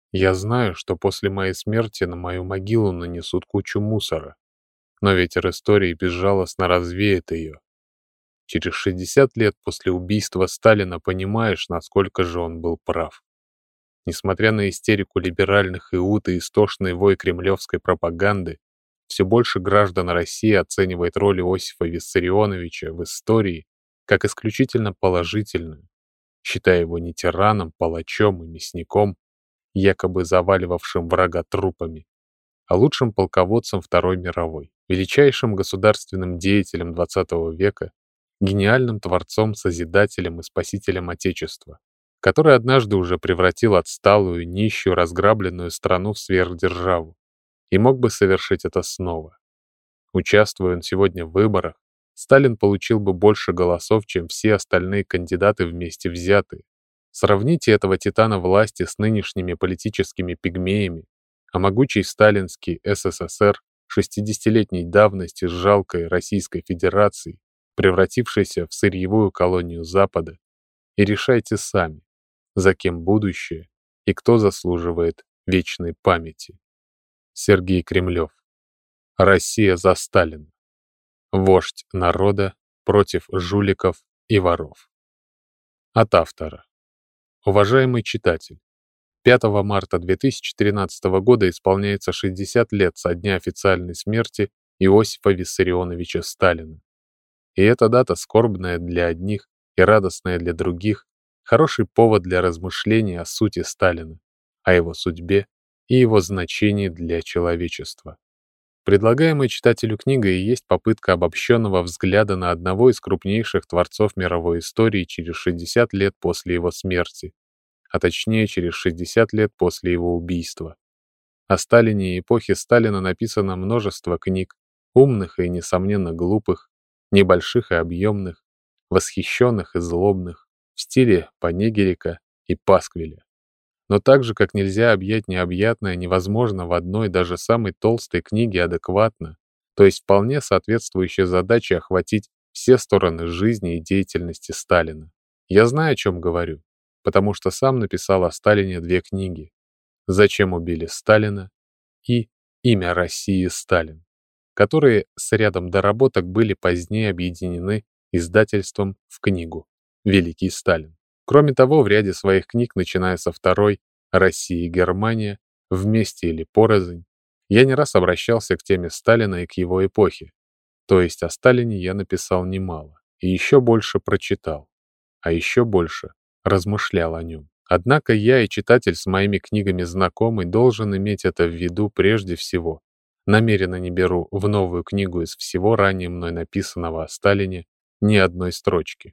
Я знаю, что после моей смерти на мою могилу нанесут кучу мусора, но ветер истории безжалостно развеет ее. Через 60 лет после убийства Сталина понимаешь, насколько же он был прав. Несмотря на истерику либеральных иуд и истошный вой кремлевской пропаганды, все больше граждан России оценивает роль Иосифа Виссарионовича в истории как исключительно положительную, считая его не тираном, палачом и мясником, якобы заваливавшим врага трупами, а лучшим полководцем Второй мировой, величайшим государственным деятелем XX века, гениальным творцом-созидателем и спасителем Отечества, который однажды уже превратил отсталую, нищую, разграбленную страну в сверхдержаву и мог бы совершить это снова. Участвуя он сегодня в выборах, Сталин получил бы больше голосов, чем все остальные кандидаты вместе взятые. Сравните этого титана власти с нынешними политическими пигмеями, а могучий сталинский СССР 60-летней давности с жалкой Российской Федерацией, превратившейся в сырьевую колонию Запада, и решайте сами, за кем будущее и кто заслуживает вечной памяти. Сергей Кремлев. Россия за Сталина. Вождь народа против жуликов и воров. От автора. Уважаемый читатель, 5 марта 2013 года исполняется 60 лет со дня официальной смерти Иосифа Виссарионовича Сталина. И эта дата скорбная для одних и радостная для других, хороший повод для размышлений о сути Сталина, о его судьбе и его значении для человечества. Предлагаемая читателю книга и есть попытка обобщенного взгляда на одного из крупнейших творцов мировой истории через 60 лет после его смерти, а точнее через 60 лет после его убийства. О Сталине и эпохе Сталина написано множество книг, умных и, несомненно, глупых, небольших и объемных, восхищенных и злобных, в стиле Панегирика и Пасквиля. Но так же, как нельзя объять необъятное, невозможно в одной даже самой толстой книге адекватно, то есть вполне соответствующей задаче охватить все стороны жизни и деятельности Сталина. Я знаю, о чем говорю, потому что сам написал о Сталине 2 книги «Зачем убили Сталина» и «Имя России Сталин», которые с рядом доработок были позднее объединены издательством в книгу «Великий Сталин». Кроме того, в ряде своих книг, начиная со второй «Россия и Германия», «Вместе или порознь», я не раз обращался к теме Сталина и к его эпохе. То есть о Сталине я написал немало, и еще больше прочитал, а еще больше размышлял о нем. Однако я и читатель с моими книгами знакомый должен иметь это в виду прежде всего. Намеренно не беру в новую книгу из всего ранее мной написанного о Сталине ни одной строчки.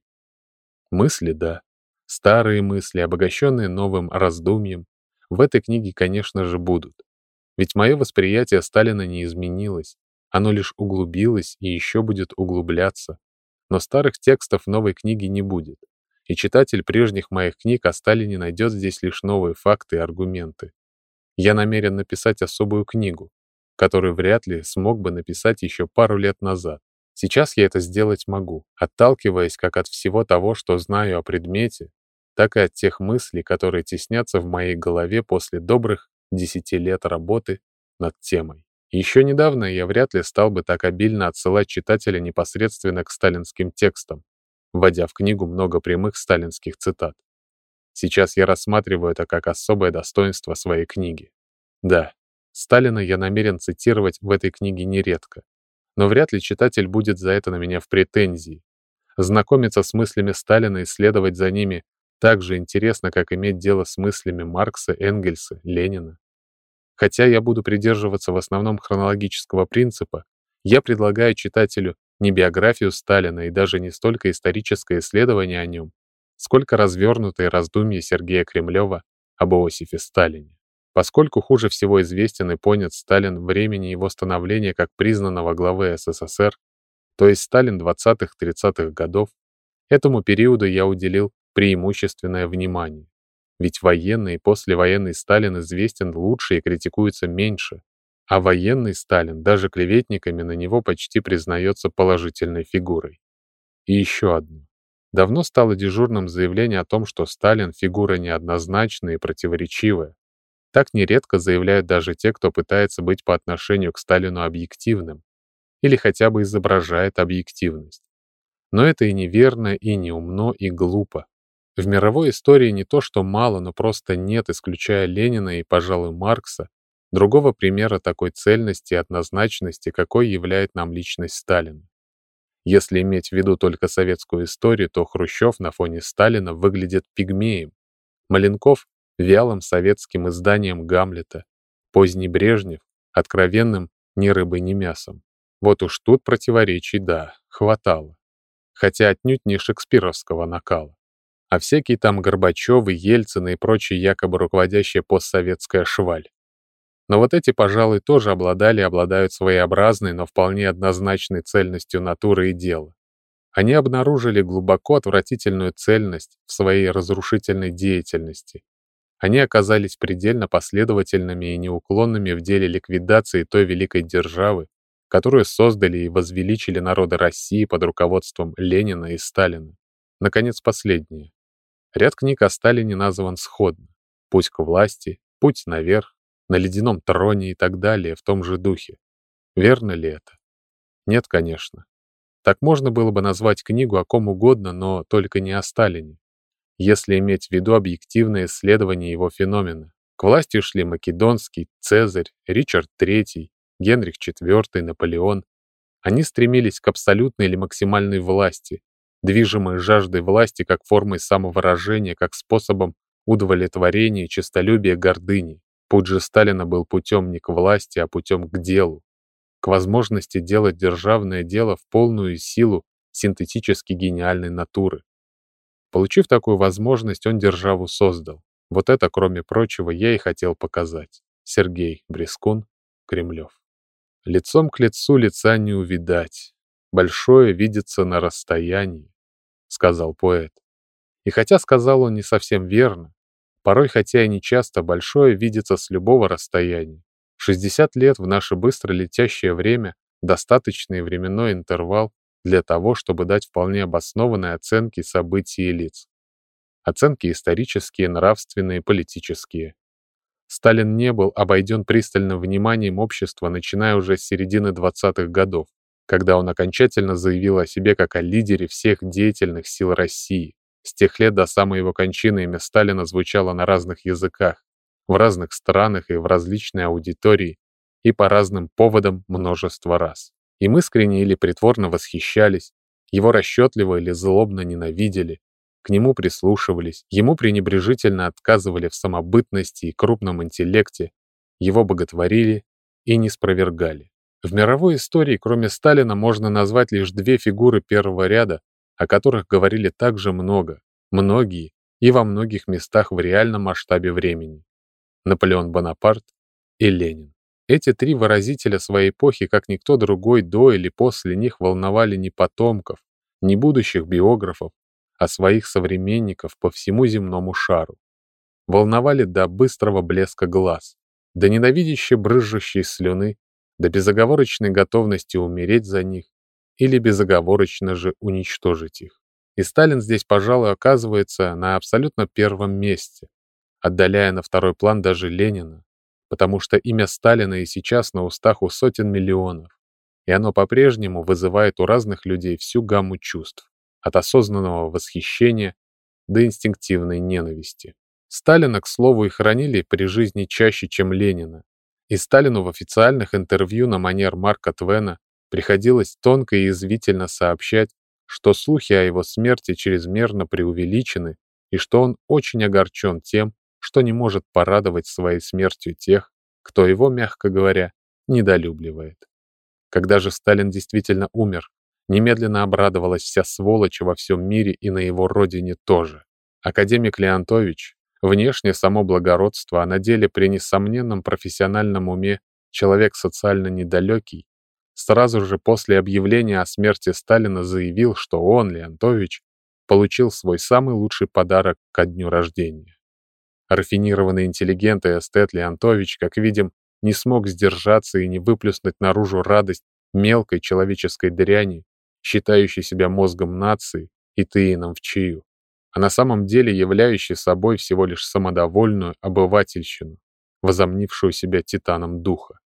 Мысли, да. Старые мысли, обогащенные новым раздумьем, в этой книге, конечно же, будут. Ведь мое восприятие Сталина не изменилось, оно лишь углубилось и еще будет углубляться. Но старых текстов в новой книге не будет, и читатель прежних моих книг о Сталине найдет здесь лишь новые факты и аргументы. Я намерен написать особую книгу, которую вряд ли смог бы написать еще пару лет назад. Сейчас я это сделать могу, отталкиваясь как от всего того, что знаю о предмете, так и от тех мыслей, которые теснятся в моей голове после добрых 10 лет работы над темой. Еще недавно я вряд ли стал бы так обильно отсылать читателя непосредственно к сталинским текстам, вводя в книгу много прямых сталинских цитат. Сейчас я рассматриваю это как особое достоинство своей книги. Да, Сталина я намерен цитировать в этой книге нередко, но вряд ли читатель будет за это на меня в претензии. Знакомиться с мыслями Сталина и следовать за ними так же интересно, как иметь дело с мыслями Маркса, Энгельса, Ленина. Хотя я буду придерживаться в основном хронологического принципа, я предлагаю читателю не биографию Сталина и даже не столько историческое исследование о нем, сколько развернутые раздумья Сергея Кремлева об Иосифе Сталине. Поскольку хуже всего известен и понят Сталин времени его становления как признанного главы СССР, то есть Сталин 20-30-х годов, этому периоду я уделил преимущественное внимание. Ведь военный и послевоенный Сталин известен лучше и критикуется меньше, а военный Сталин даже клеветниками на него почти признается положительной фигурой. И еще одно. Давно стало дежурным заявление о том, что Сталин — фигура неоднозначная и противоречивая. Так нередко заявляют даже те, кто пытается быть по отношению к Сталину объективным или хотя бы изображает объективность. Но это и неверно, и неумно, и глупо. В мировой истории не то что мало, но просто нет, исключая Ленина и, пожалуй, Маркса, другого примера такой цельности и однозначности, какой являет нам личность Сталина. Если иметь в виду только советскую историю, то Хрущев на фоне Сталина выглядит пигмеем, Маленков — вялым советским изданием Гамлета, поздний Брежнев — откровенным ни рыбой, ни мясом. Вот уж тут противоречий, да, хватало. Хотя отнюдь не шекспировского накала. А всякие там Горбачевы, Ельцины и прочие якобы руководящая постсоветская шваль. Но вот эти, пожалуй, тоже обладали и обладают своеобразной, но вполне однозначной цельностью натуры и дела. Они обнаружили глубоко отвратительную цельность в своей разрушительной деятельности. Они оказались предельно последовательными и неуклонными в деле ликвидации той великой державы, которую создали и возвеличили народы России под руководством Ленина и Сталина. Наконец, последнее. Ряд книг о Сталине назван сходно. «Путь к власти», «Путь наверх», «На ледяном троне» и так далее в том же духе. Верно ли это? Нет, конечно. Так можно было бы назвать книгу о ком угодно, но только не о Сталине, если иметь в виду объективное исследование его феномена. К власти шли Македонский, Цезарь, Ричард III, Генрих IV, Наполеон. Они стремились к абсолютной или максимальной власти, движимой жаждой власти как формой самовыражения, как способом удовлетворения, честолюбия, гордыни. Путь же Сталина был путем не к власти, а путем к делу, к возможности делать державное дело в полную силу синтетически гениальной натуры. Получив такую возможность, он державу создал. Вот это, кроме прочего, я и хотел показать. Сергей Брескун, Кремлев. Лицом к лицу лица не увидать. Большое видится на расстоянии, сказал поэт. И хотя сказал он не совсем верно, порой, хотя и не часто, большое видится с любого расстояния. 60 лет в наше быстро летящее время — достаточный временной интервал для того, чтобы дать вполне обоснованные оценки событий и лиц. Оценки исторические, нравственные, политические. Сталин не был обойден пристальным вниманием общества, начиная уже с середины 20-х годов, когда он окончательно заявил о себе как о лидере всех деятельных сил России. С тех лет до самой его кончины имя Сталина звучало на разных языках, в разных странах и в различной аудитории, и по разным поводам множество раз. Им искренне или притворно восхищались, его расчетливо или злобно ненавидели, к нему прислушивались, ему пренебрежительно отказывали в самобытности и крупном интеллекте, его боготворили и ниспровергали. В мировой истории, кроме Сталина, можно назвать лишь две фигуры первого ряда, о которых говорили так же много, многие и во многих местах в реальном масштабе времени. Наполеон Бонапарт и Ленин. Эти три выразителя своей эпохи, как никто другой до или после них, волновали не потомков, не будущих биографов, а своих современников по всему земному шару. Волновали до быстрого блеска глаз, до ненавидящей брызжущей слюны, до безоговорочной готовности умереть за них или безоговорочно же уничтожить их. И Сталин здесь, пожалуй, оказывается на абсолютно первом месте, отдаляя на второй план даже Ленина, потому что имя Сталина и сейчас на устах у сотен миллионов, и оно по-прежнему вызывает у разных людей всю гамму чувств, от осознанного восхищения до инстинктивной ненависти. Сталина, к слову, и хоронили при жизни чаще, чем Ленина, и Сталину в официальных интервью на манер Марка Твена приходилось тонко и язвительно сообщать, что слухи о его смерти чрезмерно преувеличены и что он очень огорчен тем, что не может порадовать своей смертью тех, кто его, мягко говоря, недолюбливает. Когда же Сталин действительно умер, немедленно обрадовалась вся сволочь во всем мире и на его родине тоже. Академик Леонтович, внешне само благородство, а на деле при несомненном профессиональном уме человек социально недалекий, сразу же после объявления о смерти Сталина заявил, что он, Леонтович, получил свой самый лучший подарок ко дню рождения. Рафинированный интеллигент и эстет Леонтович, как видим, не смог сдержаться и не выплеснуть наружу радость мелкой человеческой дряни, считающей себя мозгом нации и тыином в чаю, а на самом деле являющей собой всего лишь самодовольную обывательщину. возомнившую себя титаном духа.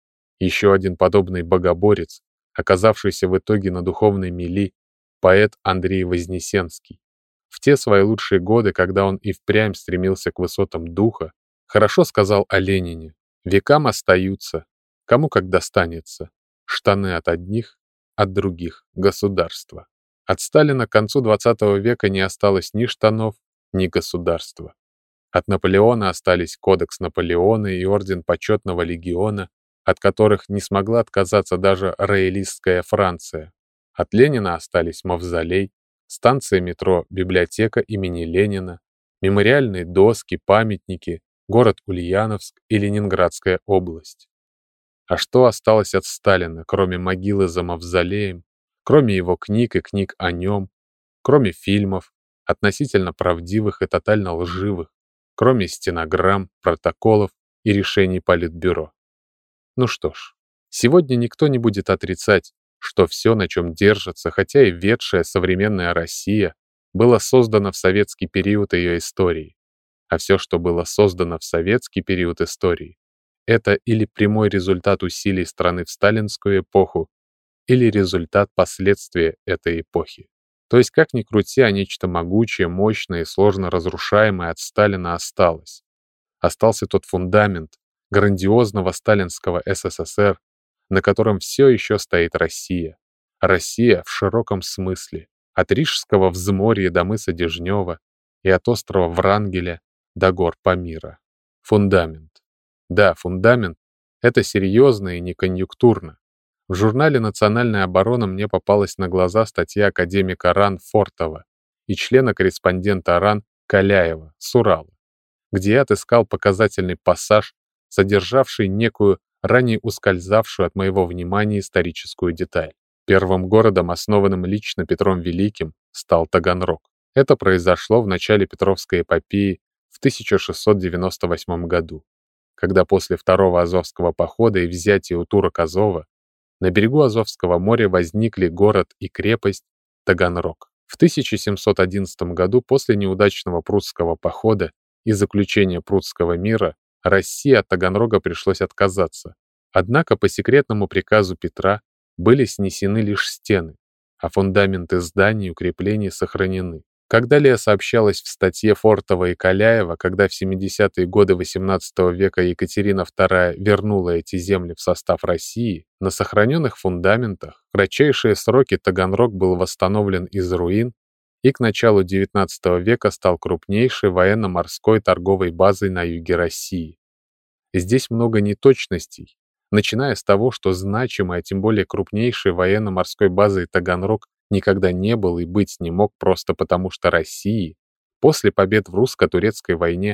Еще один подобный богоборец, оказавшийся в итоге на духовной мели, поэт Андрей Вознесенский. В те свои лучшие годы, когда он и впрямь стремился к высотам духа, хорошо сказал о Ленине: «Векам остаются, кому как достанется, штаны от одних, от других государства». От Сталина к концу XX века не осталось ни штанов, ни государства. От Наполеона остались Кодекс Наполеона и Орден Почетного Легиона, от которых не смогла отказаться даже роялистская Франция. От Ленина остались мавзолей, станция метро «Библиотека» имени Ленина, мемориальные доски, памятники, город Ульяновск и Ленинградская область. А что осталось от Сталина, кроме могилы за мавзолеем, кроме его книг и книг о нем, кроме фильмов, относительно правдивых и тотально лживых, кроме стенограмм, протоколов и решений Политбюро? Ну что ж, сегодня никто не будет отрицать, что все, на чем держится, хотя и ветшая современная Россия, было создано в советский период ее истории. А все, что было создано в советский период истории, это или прямой результат усилий страны в сталинскую эпоху, или результат последствия этой эпохи. То есть, как ни крути, а нечто могучее, мощное и сложно разрушаемое от Сталина осталось. Остался тот фундамент грандиозного сталинского СССР, на котором все еще стоит Россия. Россия в широком смысле, от Рижского взморья до мыса Дежнева и от острова Врангеля до гор Памира. Фундамент. Да, фундамент — это серьезно и не конъюнктурно. В журнале «Национальная оборона» мне попалась на глаза статья академика РАН Фортова и члена-корреспондента РАН Каляева с Урала, где я отыскал показательный пассаж, содержавший некую, ранее ускользавшую от моего внимания историческую деталь. Первым городом, основанным лично Петром Великим, стал Таганрог. Это произошло в начале Петровской эпопеи в 1698 году, когда после Второго Азовского похода и взятия у турок Азова на берегу Азовского моря возникли город и крепость Таганрог. В 1711 году после неудачного прусского похода и заключения Прусского мира России от Таганрога пришлось отказаться. Однако по секретному приказу Петра были снесены лишь стены, а фундаменты зданий и укреплений сохранены. Как далее сообщалось в статье Фортова и Каляева, когда в 70-е годы XVIII века Екатерина II вернула эти земли в состав России, на сохраненных фундаментах в кратчайшие сроки Таганрог был восстановлен из руин и к началу XIX века стал крупнейшей военно-морской торговой базой на юге России. Здесь много неточностей, начиная с того, что значимой, а тем более крупнейшей военно-морской базой Таганрог никогда не был и быть не мог просто потому, что России после побед в русско-турецкой войне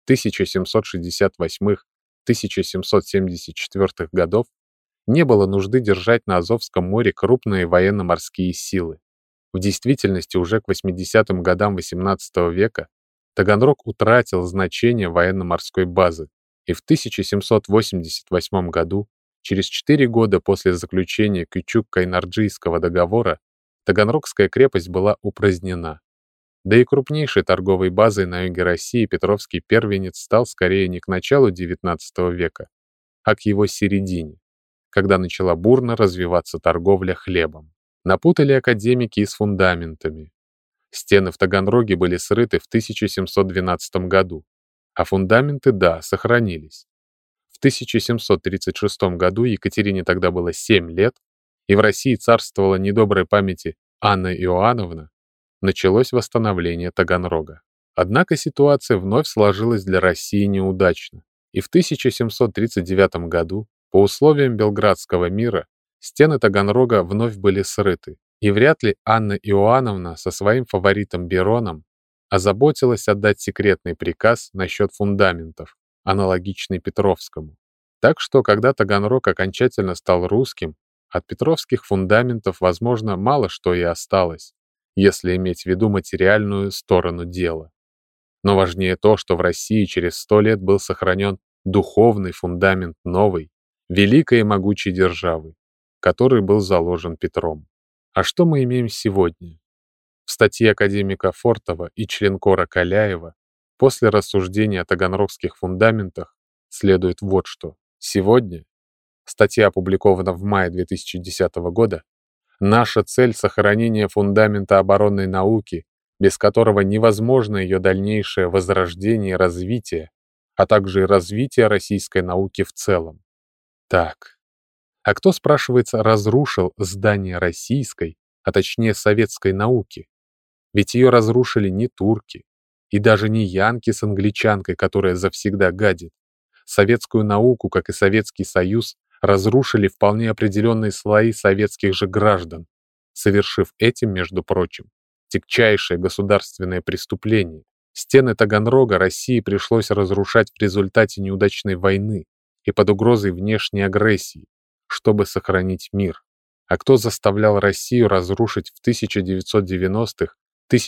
1768-1774 годов не было нужды держать на Азовском море крупные военно-морские силы. В действительности уже к 80-м годам XVIII века Таганрог утратил значение военно-морской базы, и в 1788 году, через 4 года после заключения Кючук-Кайнарджийского договора, Таганрогская крепость была упразднена. Да и крупнейшей торговой базой на юге России Петровский первенец стал скорее не к началу XIX века, а к его середине, когда начала бурно развиваться торговля хлебом. Напутали академики и с фундаментами. Стены в Таганроге были срыты в 1712 году, а фундаменты, да, сохранились. В 1736 году Екатерине тогда было 7 лет, и в России царствовала недоброй памяти Анна Иоанновна, началось восстановление Таганрога. Однако ситуация вновь сложилась для России неудачно, и в 1739 году, по условиям Белградского мира, стены Таганрога вновь были срыты, и вряд ли Анна Иоанновна со своим фаворитом Бероном озаботилась отдать секретный приказ насчет фундаментов, аналогичный Петровскому. Так что, когда Таганрог окончательно стал русским, от петровских фундаментов, возможно, мало что и осталось, если иметь в виду материальную сторону дела. Но важнее то, что в России через 100 лет был сохранен духовный фундамент новой, великой и могучей державы, который был заложен Петром. А что мы имеем сегодня? В статье академика Фортова и членкора Каляева после рассуждения о таганрогских фундаментах следует вот что. Сегодня, статья опубликована в мае 2010 года, наша цель — сохранение фундамента оборонной науки, без которого невозможно ее дальнейшее возрождение и развитие, а также и развитие российской науки в целом. Так, а кто, спрашивается, разрушил здание российской, а точнее советской науки? Ведь ее разрушили не турки, и даже не янки с англичанкой, которая завсегда гадит. Советскую науку, как и Советский Союз, разрушили вполне определенные слои советских же граждан, совершив этим, между прочим, тягчайшее государственное преступление. Стены Таганрога России пришлось разрушать в результате неудачной войны и под угрозой внешней агрессии, чтобы сохранить мир. А кто заставлял Россию разрушить в 1990-х,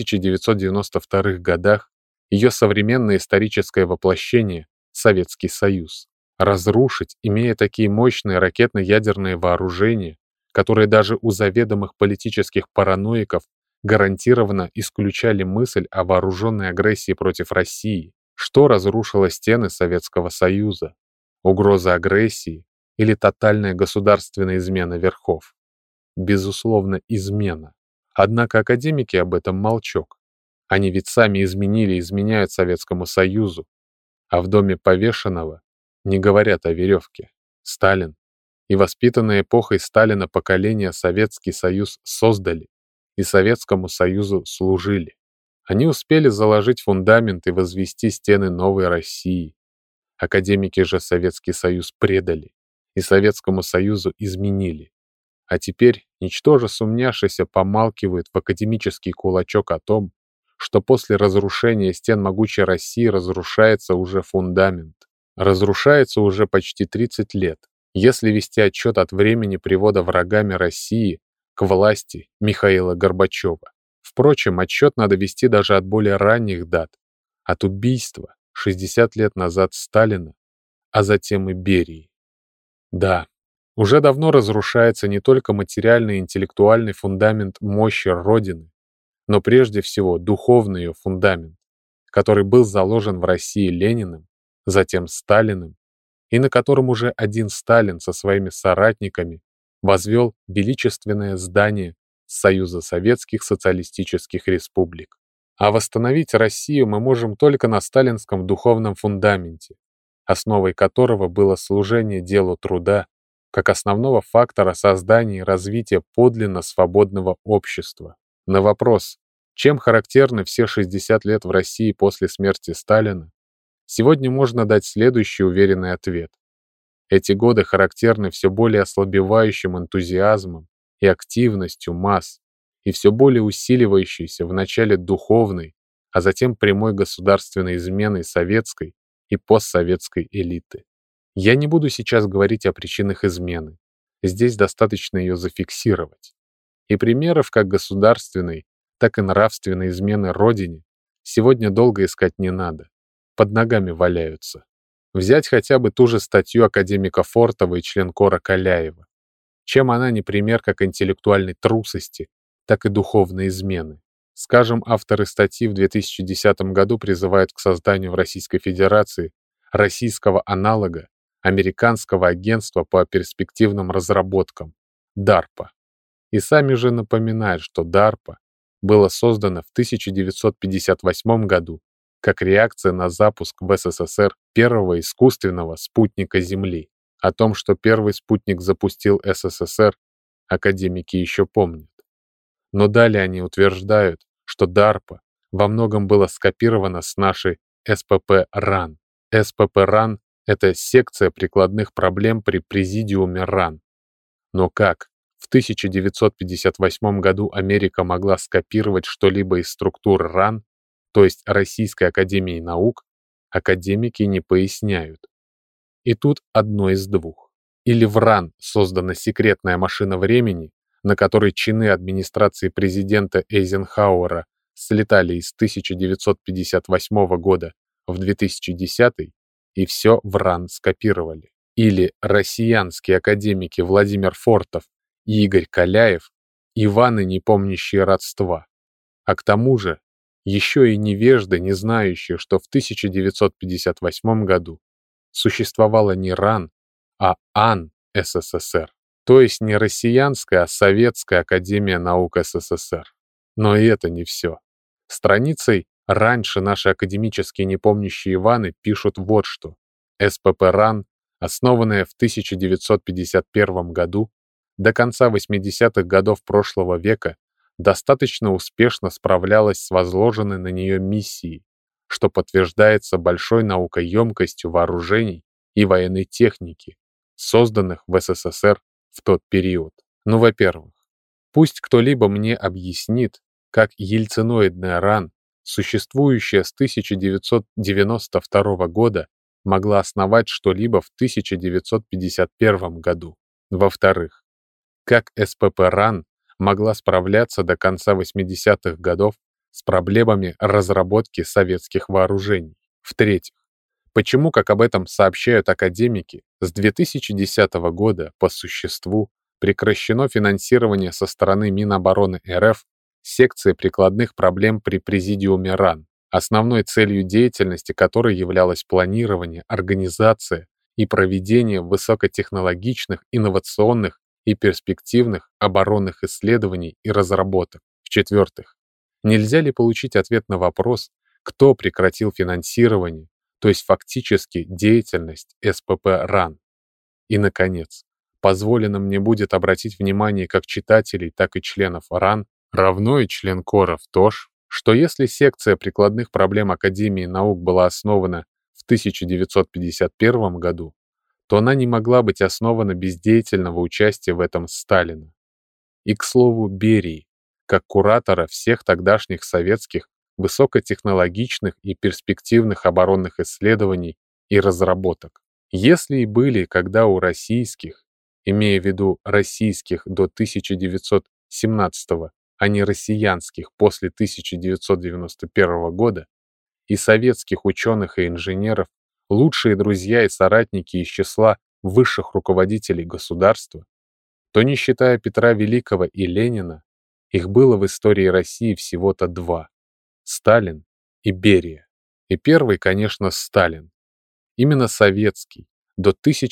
1992 годах ее современное историческое воплощение — Советский Союз? Разрушить, имея такие мощные ракетно-ядерные вооружения, которые даже у заведомых политических параноиков гарантированно исключали мысль о вооруженной агрессии против России. Что разрушило стены Советского Союза? Угроза агрессии или тотальная государственная измена верхов? Безусловно, измена. Однако академики об этом молчок. Они ведь сами изменили и изменяют Советскому Союзу. А в доме повешенного не говорят о веревке. Сталин и воспитанное эпохой Сталина поколение Советский Союз создали и Советскому Союзу служили. Они успели заложить фундамент и возвести стены новой России. Академики же Советский Союз предали и Советскому Союзу изменили. А теперь, ничтоже сумняшися, помалкивают в академический кулачок о том, что после разрушения стен могучей России разрушается уже фундамент. Разрушается уже почти 30 лет, если вести отчет от времени привода врагами России к власти Михаила Горбачева. Впрочем, отчет надо вести даже от более ранних дат, от убийства 60 лет назад Сталина, а затем и Берии. Да, уже давно разрушается не только материальный и интеллектуальный фундамент мощи Родины, но прежде всего духовный ее фундамент, который был заложен в России Лениным, затем Сталиным, и на котором уже один Сталин со своими соратниками возвел величественное здание Союза Советских Социалистических Республик. А восстановить Россию мы можем только на сталинском духовном фундаменте, основой которого было служение делу труда, как основного фактора создания и развития подлинно свободного общества. На вопрос, чем характерны все 60 лет в России после смерти Сталина, сегодня можно дать следующий уверенный ответ. Эти годы характерны все более ослабевающим энтузиазмом и активностью масс и все более усиливающейся в начале духовной, а затем прямой государственной изменой советской и постсоветской элиты. Я не буду сейчас говорить о причинах измены. Здесь достаточно ее зафиксировать. И примеров как государственной, так и нравственной измены Родине сегодня долго искать не надо. Под ногами валяются. Взять хотя бы ту же статью академика Фортова и членкора Каляева. Чем она не пример как интеллектуальной трусости, так и духовной измены. Скажем, авторы статьи в 2010 году призывают к созданию в Российской Федерации российского аналога Американского агентства по перспективным разработкам DARPA. И сами же напоминают, что DARPA было создано в 1958 году как реакция на запуск в СССР первого искусственного спутника Земли. О том, что первый спутник запустил СССР, академики еще помнят. Но далее они утверждают, что DARPA во многом было скопировано с нашей СПП-РАН. СПП-РАН — это секция прикладных проблем при Президиуме РАН. Но как в 1958 году Америка могла скопировать что-либо из структур РАН, то есть Российской Академии Наук, академики не поясняют. И тут одно из двух. Или в РАН создана секретная машина времени, на которой чины администрации президента Эйзенхауэра слетали из 1958 года в 2010 и все в РАН скопировали. Или россиянские академики Владимир Фортов и Игорь Каляев — Иваны, не помнящие родства. А к тому же еще и невежды, не знающие, что в 1958 году существовала не РАН, а АН СССР, то есть не Россиянская, а Советская Академия Наук СССР. Но и это не все. Страницей раньше наши академические непомнящие Иваны пишут вот что. СПП РАН, основанная в 1951 году, до конца 80-х годов прошлого века достаточно успешно справлялась с возложенной на нее миссией, что подтверждается большой наукоемкостью вооружений и военной техники, созданных в СССР в тот период. Ну, во-первых, пусть кто-либо мне объяснит, как ельциноидная РАН, существующая с 1992 года, могла основать что-либо в 1951 году. Во-вторых, как СПП РАН могла справляться до конца 80-х годов с проблемами разработки советских вооружений. В-третьих, почему, как об этом сообщают академики, с 2010 года по существу прекращено финансирование со стороны Минобороны РФ секции прикладных проблем при Президиуме РАН, основной целью деятельности которой являлось планирование, организация и проведение высокотехнологичных, инновационных и перспективных оборонных исследований и разработок. В-четвертых, нельзя ли получить ответ на вопрос, кто прекратил финансирование, то есть фактически деятельность СПП РАН? И, наконец, позволено мне будет обратить внимание как читателей, так и членов РАН, равно и членкоров ТОЖ, что если секция прикладных проблем Академии наук была основана в 1951 году, то она не могла быть основана без деятельного участия в этом Сталина. И, к слову, Берии, как куратора всех тогдашних советских высокотехнологичных и перспективных оборонных исследований и разработок. Если и были когда у российских, имея в виду российских до 1917, а не россиянских после 1991 года, и советских ученых и инженеров, лучшие друзья и соратники из числа высших руководителей государства, то, не считая Петра Великого и Ленина, их было в истории России всего-то два — Сталин и Берия. И первый, конечно, Сталин. Именно советский, до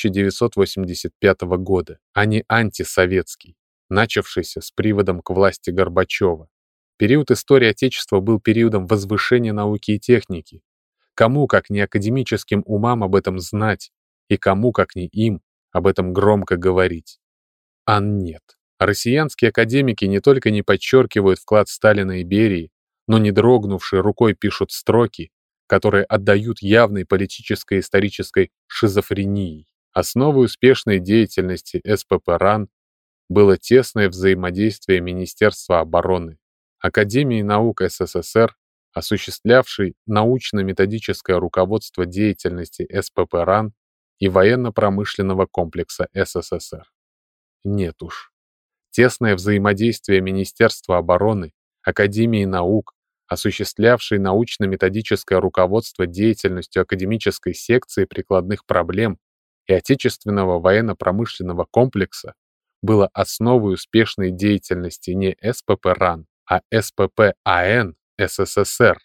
1985 года, а не антисоветский, начавшийся с приводом к власти Горбачева. Период истории Отечества был периодом возвышения науки и техники. Кому, как не академическим умам, об этом знать, и кому, как не им, об этом громко говорить? А нет. Россиянские академики не только не подчеркивают вклад Сталина и Берии, но не дрогнувшей рукой пишут строки, которые отдают явной политической и исторической шизофрении. Основой успешной деятельности СПП РАН было тесное взаимодействие Министерства обороны, Академии наук СССР, осуществлявшей научно-методическое руководство деятельности СПП РАН и военно-промышленного комплекса СССР. Нет уж. Тесное взаимодействие Министерства обороны, Академии наук, осуществлявшей научно-методическое руководство деятельностью академической секции прикладных проблем и отечественного военно-промышленного комплекса, было основой успешной деятельности не СПП РАН, а СПП АН СССР,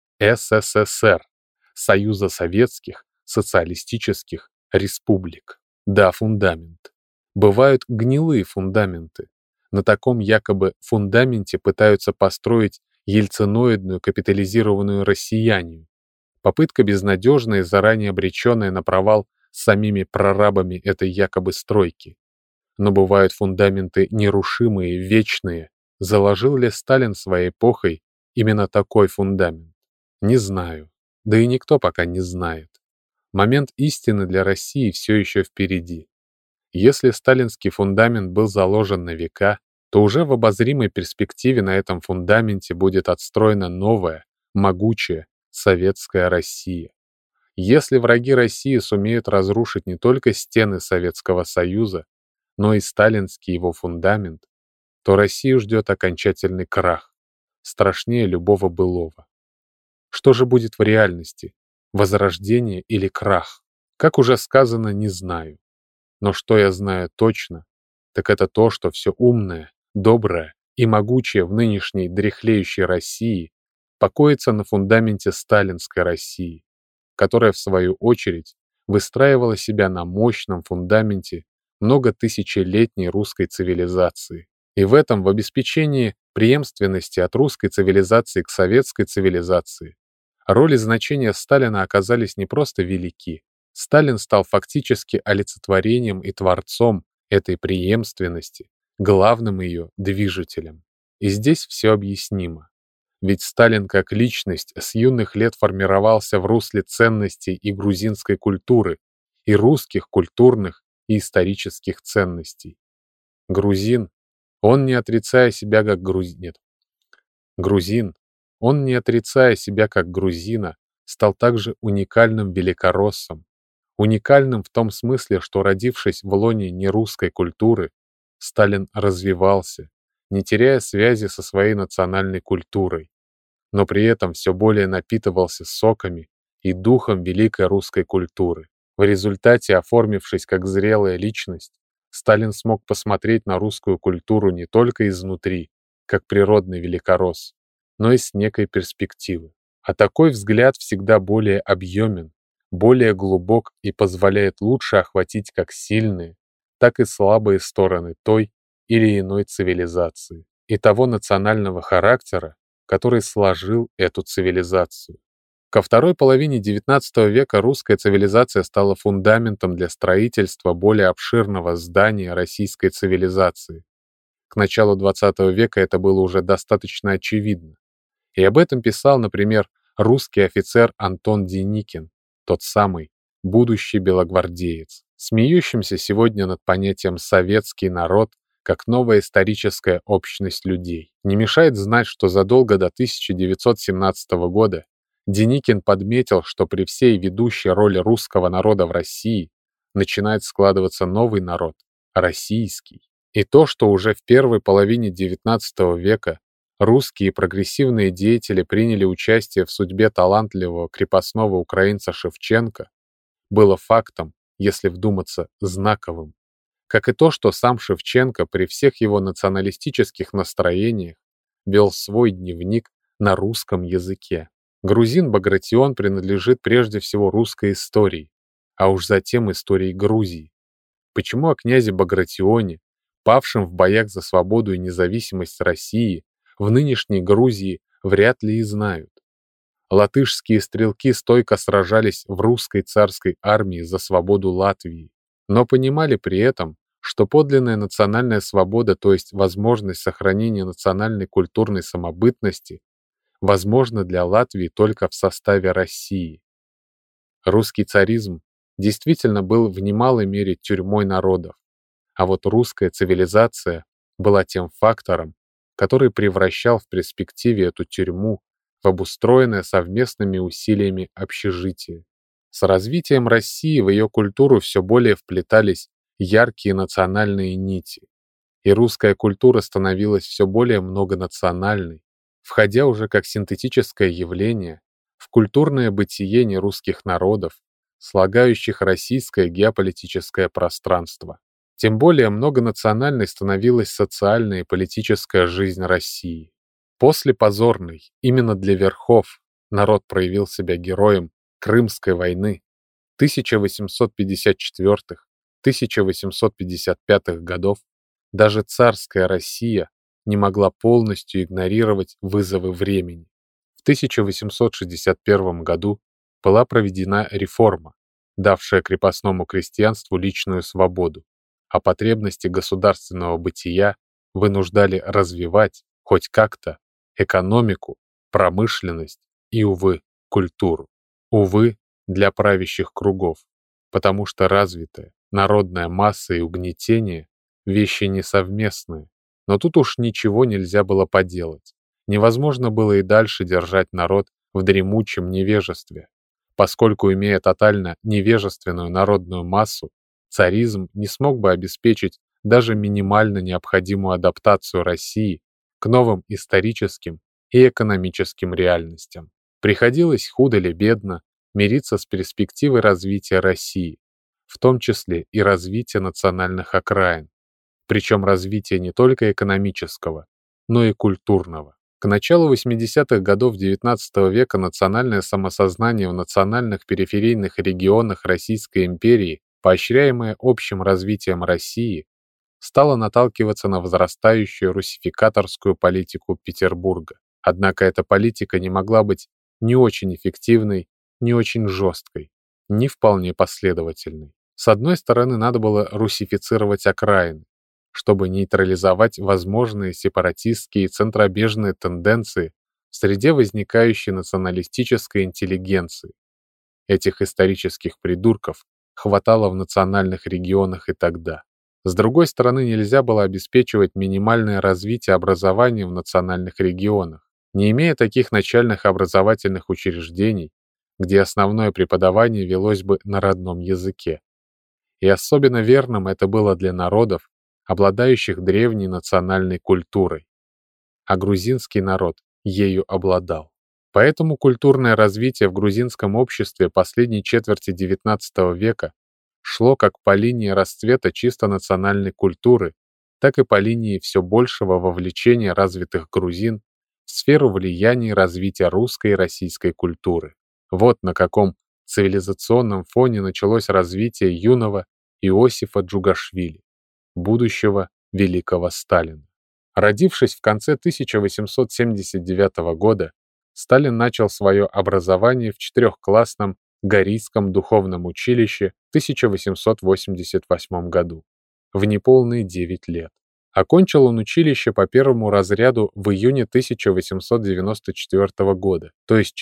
СССР, Союза Советских Социалистических Республик. Да, фундамент. Бывают гнилые фундаменты. На таком якобы фундаменте пытаются построить ельциноидную капитализированную россиянию. Попытка безнадежная и заранее обреченная на провал с самими прорабами этой якобы стройки. Но бывают фундаменты нерушимые, вечные. Заложил ли Сталин своей эпохой именно такой фундамент? Не знаю. Да и никто пока не знает. Момент истины для России все еще впереди. Если сталинский фундамент был заложен на века, то уже в обозримой перспективе на этом фундаменте будет отстроена новая, могучая, советская Россия. Если враги России сумеют разрушить не только стены Советского Союза, но и сталинский его фундамент, то Россию ждет окончательный крах, страшнее любого былого. Что же будет в реальности? Возрождение или крах? Как уже сказано, не знаю. Но что я знаю точно, так это то, что все умное, доброе и могучее в нынешней дряхлеющей России покоится на фундаменте сталинской России, которая, в свою очередь, выстраивала себя на мощном фундаменте многотысячелетней русской цивилизации. И в обеспечении преемственности от русской цивилизации к советской цивилизации, роль и значение Сталина оказались не просто велики. Сталин стал фактически олицетворением и творцом этой преемственности, главным ее движителем. И здесь все объяснимо. Ведь Сталин как личность с юных лет формировался в русле ценностей и грузинской культуры, и русских культурных и исторических ценностей. Грузин, он не отрицая себя как грузин, грузин, он не отрицая себя как грузина, стал также уникальным великороссом. Уникальным в том смысле, что, родившись в лоне нерусской культуры, Сталин развивался, не теряя связи со своей национальной культурой, но при этом все более напитывался соками и духом великой русской культуры. В результате, оформившись как зрелая личность, Сталин смог посмотреть на русскую культуру не только изнутри, как природный великоросс, но и с некой перспективы. А такой взгляд всегда более объемен, более глубок и позволяет лучше охватить как сильные, так и слабые стороны той или иной цивилизации и того национального характера, который сложил эту цивилизацию. Ко второй половине XIX века русская цивилизация стала фундаментом для строительства более обширного здания российской цивилизации. К началу XX века это было уже достаточно очевидно. И об этом писал, например, русский офицер Антон Деникин, тот самый будущий белогвардеец, смеющимся сегодня над понятием «советский народ» как новая историческая общность людей. Не мешает знать, что задолго до 1917 года Деникин подметил, что при всей ведущей роли русского народа в России начинает складываться новый народ – российский. И то, что уже в первой половине XIX века русские прогрессивные деятели приняли участие в судьбе талантливого крепостного украинца Шевченко, было фактом, если вдуматься, знаковым. Как и то, что сам Шевченко при всех его националистических настроениях вел свой дневник на русском языке. Грузин Багратион принадлежит прежде всего русской истории, а уж затем истории Грузии. Почему о князе Багратионе, павшем в боях за свободу и независимость России, в нынешней Грузии вряд ли и знают. Латышские стрелки стойко сражались в русской царской армии за свободу Латвии, но понимали при этом, что подлинная национальная свобода, то есть возможность сохранения национальной культурной самобытности, возможна для Латвии только в составе России. Русский царизм действительно был в немалой мере тюрьмой народов, а вот русская цивилизация была тем фактором, который превращал в перспективе эту тюрьму в обустроенное совместными усилиями общежитие. С развитием России в ее культуру все более вплетались яркие национальные нити, и русская культура становилась все более многонациональной, входя уже как синтетическое явление в культурное бытие нерусских народов, слагающих российское геополитическое пространство. Тем более многонациональной становилась социальная и политическая жизнь России. После позорной, именно для верхов, народ проявил себя героем Крымской войны 1854-1855 годов, даже царская Россия не могла полностью игнорировать вызовы времени. В 1861 году была проведена реформа, давшая крепостному крестьянству личную свободу, а потребности государственного бытия вынуждали развивать хоть как-то экономику, промышленность и, увы, культуру. Увы, для правящих кругов, потому что развитая народная масса и угнетение – вещи несовместные. Но тут уж ничего нельзя было поделать. Невозможно было и дальше держать народ в дремучем невежестве, поскольку, имея тотально невежественную народную массу, царизм не смог бы обеспечить даже минимально необходимую адаптацию России к новым историческим и экономическим реальностям. Приходилось худо ли бедно мириться с перспективой развития России, в том числе и развития национальных окраин, причем развития не только экономического, но и культурного. К началу 80-х годов XIX века национальное самосознание в национальных периферийных регионах Российской империи, поощряемое общим развитием России, стало наталкиваться на возрастающую русификаторскую политику Петербурга. Однако эта политика не могла быть ни очень эффективной, ни очень жесткой, ни вполне последовательной. С одной стороны, надо было русифицировать окраины, чтобы нейтрализовать возможные сепаратистские и центробежные тенденции в среде возникающей националистической интеллигенции. Этих исторических придурков хватало в национальных регионах и тогда. С другой стороны, нельзя было обеспечивать минимальное развитие образования в национальных регионах, не имея таких начальных образовательных учреждений, где основное преподавание велось бы на родном языке. И особенно верным это было для народов, обладающих древней национальной культурой. А грузинский народ ею обладал. Поэтому культурное развитие в грузинском обществе последней четверти XIX века шло как по линии расцвета чисто национальной культуры, так и по линии все большего вовлечения развитых грузин в сферу влияния и развития русской и российской культуры. Вот на каком цивилизационном фоне началось развитие юного Иосифа Джугашвили, будущего великого Сталина. Родившись в конце 1879 года, Сталин начал свое образование в четырехклассном Горийском духовном училище в 1888 году, в неполные 9 лет. Окончил он училище по первому разряду в июне 1894 года, то есть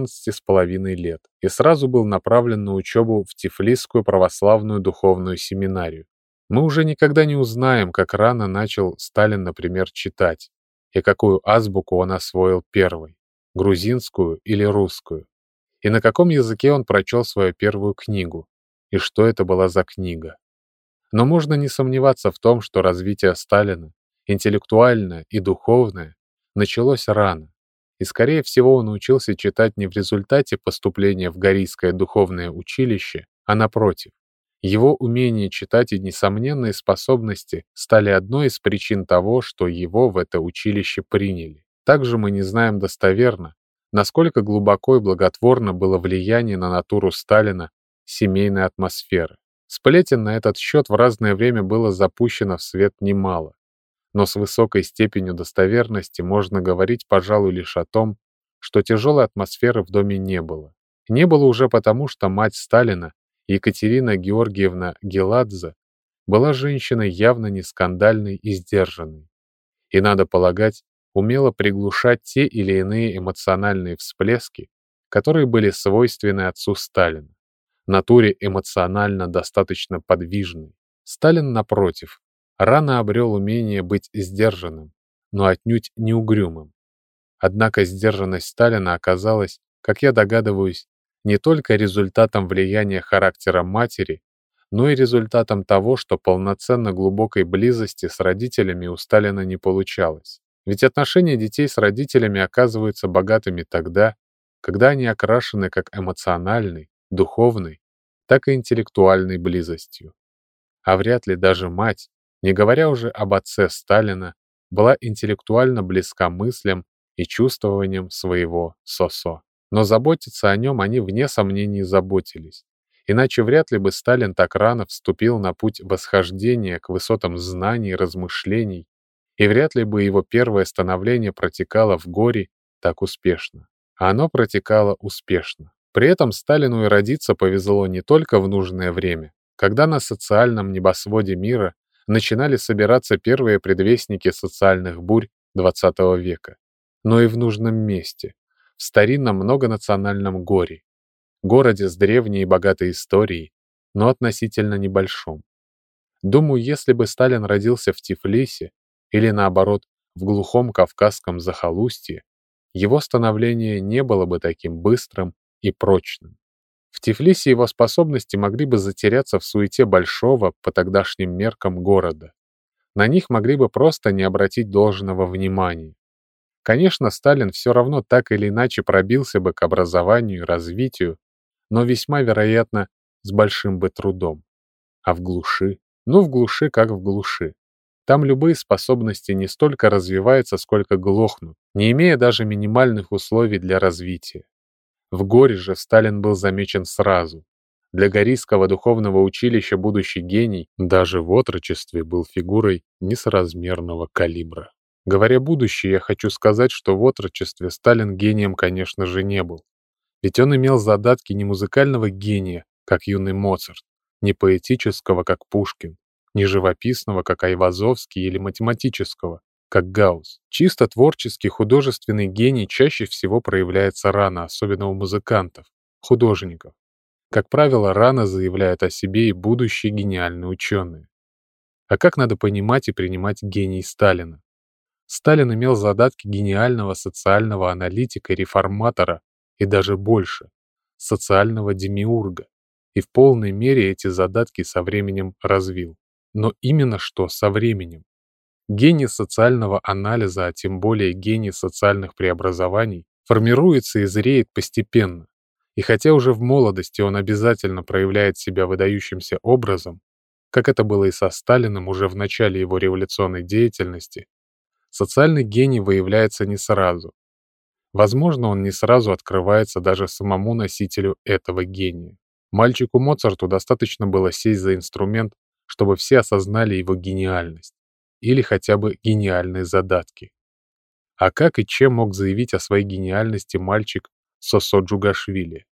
14,5 лет, и сразу был направлен на учебу в Тифлисскую православную духовную семинарию. Мы уже никогда не узнаем, как рано начал Сталин, например, читать, и какую азбуку он освоил первой, грузинскую или русскую, и на каком языке он прочел свою первую книгу, и что это была за книга. Но можно не сомневаться в том, что развитие Сталина, интеллектуальное и духовное, началось рано, и, скорее всего, он научился читать не в результате поступления в Горийское духовное училище, а напротив. Его умение читать и несомненные способности стали одной из причин того, что его в это училище приняли. Также мы не знаем достоверно, насколько глубоко и благотворно было влияние на натуру Сталина семейной атмосферы. Сплетен на этот счет в разное время было запущено в свет немало, но с высокой степенью достоверности можно говорить, пожалуй, лишь о том, что тяжелой атмосферы в доме не было. Не было уже потому, что мать Сталина, Екатерина Георгиевна Геладзе, была женщиной явно не скандальной и сдержанной, и, надо полагать, умела приглушать те или иные эмоциональные всплески, которые были свойственны отцу Сталина, натуре эмоционально достаточно подвижной. Сталин, напротив, рано обрел умение быть сдержанным, но отнюдь не угрюмым. Однако сдержанность Сталина оказалась, как я догадываюсь, не только результатом влияния характера матери, но и результатом того, что полноценно глубокой близости с родителями у Сталина не получалось. Ведь отношения детей с родителями оказываются богатыми тогда, когда они окрашены как эмоциональной, духовной, так и интеллектуальной близостью. А вряд ли даже мать, не говоря уже об отце Сталина, была интеллектуально близка мыслям и чувствованиям своего Сосо. Но заботиться о нем они вне сомнений заботились. Иначе вряд ли бы Сталин так рано вступил на путь восхождения к высотам знаний и размышлений, и вряд ли бы его первое становление протекало в горе так успешно. А оно протекало успешно. При этом Сталину и родиться повезло не только в нужное время, когда на социальном небосводе мира начинали собираться первые предвестники социальных бурь XX века, но и в нужном месте, в старинном многонациональном горе, городе с древней и богатой историей, но относительно небольшом. Думаю, если бы Сталин родился в Тифлисе или, наоборот, в глухом кавказском захолустье, его становление не было бы таким быстрым и прочным. В Тифлисе его способности могли бы затеряться в суете большого по тогдашним меркам города. На них могли бы просто не обратить должного внимания. Конечно, Сталин все равно так или иначе пробился бы к образованию и развитию, но весьма вероятно с большим бы трудом. А в глуши? Ну, в глуши как в глуши. Там любые способности не столько развиваются, сколько глохнут, не имея даже минимальных условий для развития. В горе же Сталин был замечен сразу. Для Горийского духовного училища будущий гений даже в отрочестве был фигурой несоразмерного калибра. Говоря «будущий», я хочу сказать, что в отрочестве Сталин гением, конечно же, не был. Ведь он имел задатки не музыкального гения, как юный Моцарт, не поэтического, как Пушкин, не живописного, как Айвазовский, или математического, как Гаусс. Чисто творческий художественный гений чаще всего проявляется рано, особенно у музыкантов, художников. Как правило, рано заявляют о себе и будущие гениальные ученые. А как надо понимать и принимать гений Сталина? Сталин имел задатки гениального социального аналитика и реформатора, и даже больше, социального демиурга, и в полной мере эти задатки со временем развил. Но именно что со временем. Гений социального анализа, а тем более гений социальных преобразований, формируется и зреет постепенно. И хотя уже в молодости он обязательно проявляет себя выдающимся образом, как это было и со Сталиным уже в начале его революционной деятельности, социальный гений выявляется не сразу. Возможно, он не сразу открывается даже самому носителю этого гения. Мальчику Моцарту достаточно было сесть за инструмент, чтобы все осознали его гениальность или хотя бы гениальные задатки. А как и чем мог заявить о своей гениальности мальчик Сосо Джугашвили?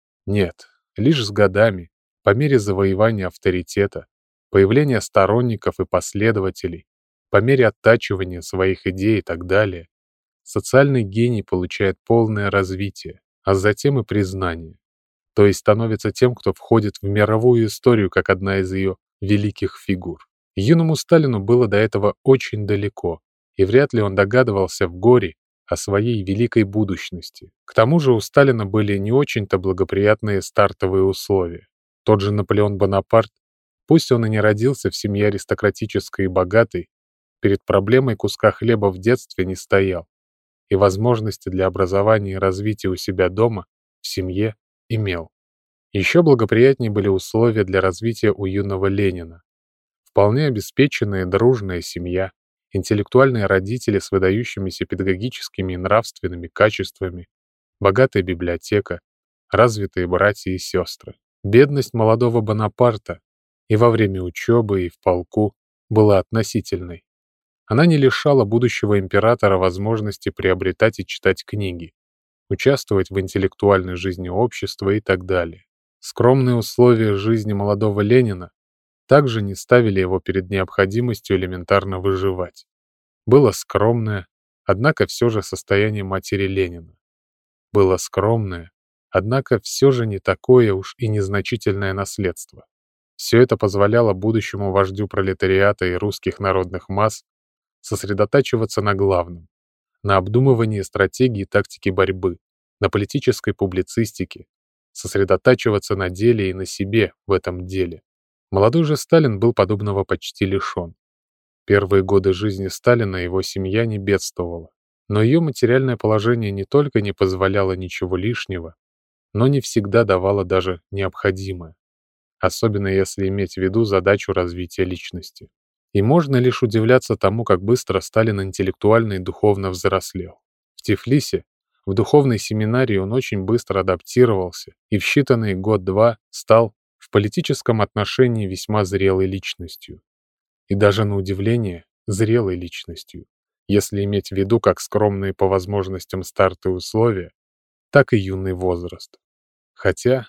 Нет, лишь с годами, по мере завоевания авторитета, появления сторонников и последователей, по мере оттачивания своих идей и так далее, социальный гений получает полное развитие, а затем и признание, то есть становится тем, кто входит в мировую историю как одна из ее великих фигур. Юному Сталину было до этого очень далеко, и вряд ли он догадывался в горе о своей великой будущности. К тому же у Сталина были не очень-то благоприятные стартовые условия. Тот же Наполеон Бонапарт, пусть он и не родился в семье аристократической и богатой, перед проблемой куска хлеба в детстве не стоял, и возможности для образования и развития у себя дома, в семье, имел. Еще благоприятнее были условия для развития у юного Ленина. Вполне обеспеченная дружная семья, интеллектуальные родители с выдающимися педагогическими и нравственными качествами, богатая библиотека, развитые братья и сестры. Бедность молодого Бонапарта и во время учебы, и в полку была относительной. Она не лишала будущего императора возможности приобретать и читать книги, участвовать в интеллектуальной жизни общества и так далее. Скромные условия жизни молодого Ленина также не ставили его перед необходимостью элементарно выживать. Было скромное, однако все же состояние матери Ленина. Было скромное, однако все же не такое уж и незначительное наследство. Все это позволяло будущему вождю пролетариата и русских народных масс сосредотачиваться на главном, на обдумывании стратегии и тактики борьбы, на политической публицистике, сосредотачиваться на деле и на себе в этом деле. Молодой же Сталин был подобного почти лишен. Первые годы жизни Сталина его семья не бедствовала, но ее материальное положение не только не позволяло ничего лишнего, но не всегда давало даже необходимое, особенно если иметь в виду задачу развития личности. И можно лишь удивляться тому, как быстро Сталин интеллектуально и духовно взрослел. В Тифлисе, в духовной семинарии он очень быстро адаптировался и в считанные год-два стал в политическом отношении весьма зрелой личностью. И даже на удивление зрелой личностью, если иметь в виду как скромные по возможностям старты условия, так и юный возраст. Хотя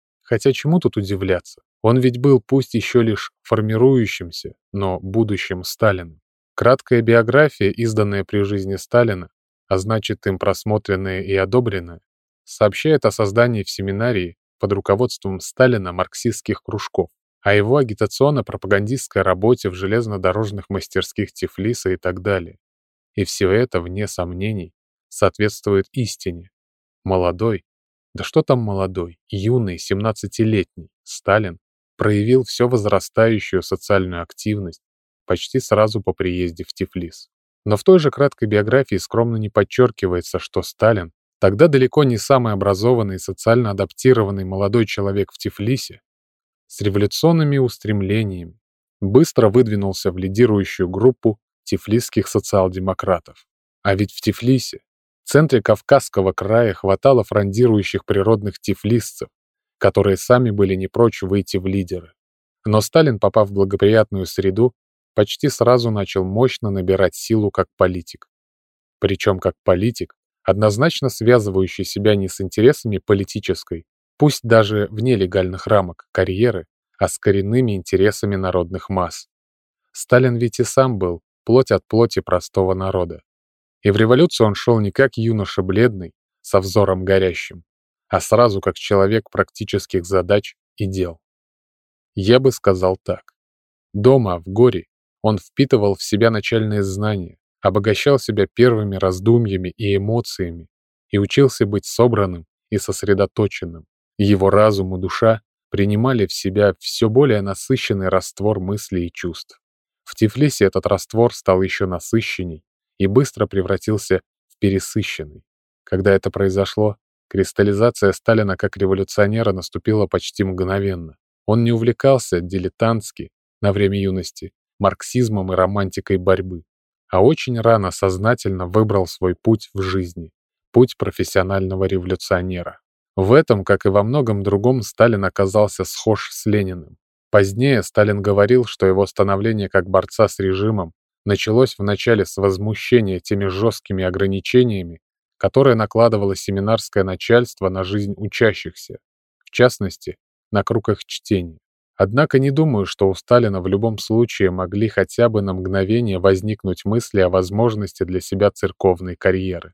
чему тут удивляться? Он ведь был пусть еще лишь формирующимся, но будущим Сталином. Краткая биография, изданная при жизни Сталина, а значит им просмотренная и одобренная, сообщает о создании в семинарии под руководством Сталина марксистских кружков, о его агитационно-пропагандистской работе в железнодорожных мастерских Тифлиса и так далее. И все это, вне сомнений, соответствует истине. Молодой, да что там молодой, юный, 17-летний Сталин проявил все возрастающую социальную активность почти сразу по приезде в Тифлис. Но в той же краткой биографии скромно не подчеркивается, что Сталин, тогда далеко не самый образованный и социально адаптированный молодой человек в Тифлисе, с революционными устремлениями, быстро выдвинулся в лидирующую группу тифлисских социал-демократов. А ведь в Тифлисе, в центре Кавказского края, хватало фрондирующих природных тифлисцев, которые сами были не прочь выйти в лидеры. Но Сталин, попав в благоприятную среду, почти сразу начал мощно набирать силу как политик. Причем как политик, однозначно связывающий себя не с интересами политической, пусть даже вне легальных рамок, карьеры, а с коренными интересами народных масс. Сталин ведь и сам был плоть от плоти простого народа. И в революцию он шел не как юноша бледный, со взором горящим, а сразу как человек практических задач и дел. Я бы сказал так. Дома, в горе, он впитывал в себя начальные знания, обогащал себя первыми раздумьями и эмоциями и учился быть собранным и сосредоточенным. Его разум и душа принимали в себя все более насыщенный раствор мыслей и чувств. В Тифлисе этот раствор стал еще насыщенней и быстро превратился в пересыщенный. Когда это произошло, кристаллизация Сталина как революционера наступила почти мгновенно. Он не увлекался дилетантски, на время юности, марксизмом и романтикой борьбы, а очень рано сознательно выбрал свой путь в жизни, путь профессионального революционера. В этом, как и во многом другом, Сталин оказался схож с Лениным. Позднее Сталин говорил, что его становление как борца с режимом началось вначале с возмущения теми жесткими ограничениями, которые накладывало семинарское начальство на жизнь учащихся, в частности, на круг их чтения. Однако не думаю, что у Сталина в любом случае могли хотя бы на мгновение возникнуть мысли о возможности для себя церковной карьеры.